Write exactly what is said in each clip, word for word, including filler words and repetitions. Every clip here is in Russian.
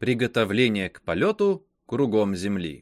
Приготовление к полету кругом Земли.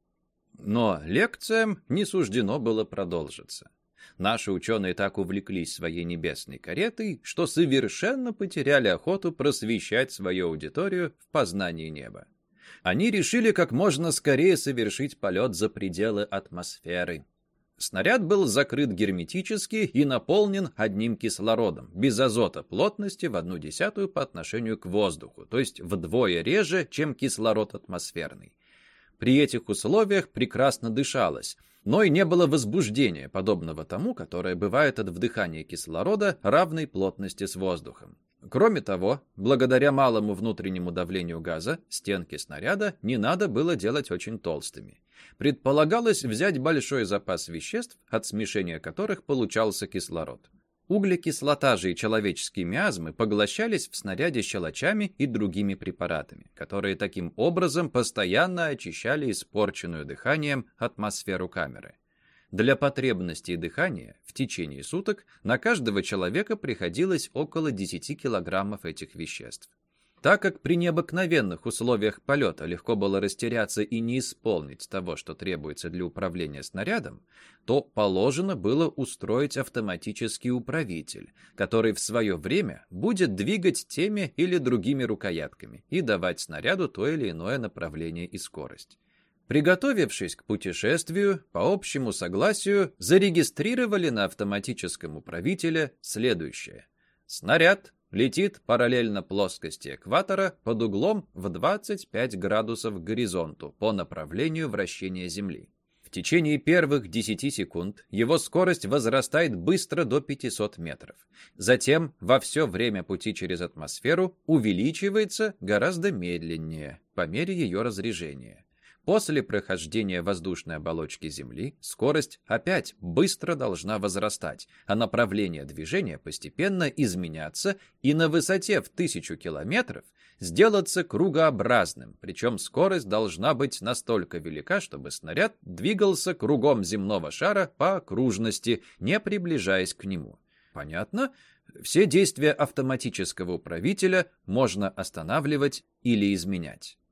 Но лекциям не суждено было продолжиться. Наши ученые так увлеклись своей небесной каретой, что совершенно потеряли охоту просвещать свою аудиторию в познании неба. Они решили как можно скорее совершить полет за пределы атмосферы. Снаряд был закрыт герметически и наполнен одним кислородом, без азота плотности в одну десятую по отношению к воздуху, то есть вдвое реже, чем кислород атмосферный. При этих условиях прекрасно дышалось, но и не было возбуждения, подобного тому, которое бывает от вдыхания кислорода равной плотности с воздухом. Кроме того, благодаря малому внутреннему давлению газа, стенки снаряда не надо было делать очень толстыми. Предполагалось взять большой запас веществ, от смешения которых получался кислород. Углекислота же и человеческие миазмы поглощались в снаряде щелочами и другими препаратами, которые таким образом постоянно очищали испорченную дыханием атмосферу камеры. Для потребностей дыхания в течение суток на каждого человека приходилось около десяти килограммов этих веществ. Так как при необыкновенных условиях полета легко было растеряться и не исполнить того, что требуется для управления снарядом, то положено было устроить автоматический управитель, который в свое время будет двигать теми или другими рукоятками и давать снаряду то или иное направление и скорость. Приготовившись к путешествию, по общему согласию зарегистрировали на автоматическом управителе следующее. Снаряд летит параллельно плоскости экватора под углом в двадцать пять градусов к горизонту по направлению вращения Земли. В течение первых десяти секунд его скорость возрастает быстро до пятисот метров. Затем во все время пути через атмосферу увеличивается гораздо медленнее по мере ее разрежения. После прохождения воздушной оболочки Земли скорость опять быстро должна возрастать, а направление движения постепенно изменяться и на высоте в тысячу километров сделаться кругообразным, причем скорость должна быть настолько велика, чтобы снаряд двигался кругом земного шара по окружности, не приближаясь к нему. Понятно? Все действия автоматического управителя можно останавливать или изменять.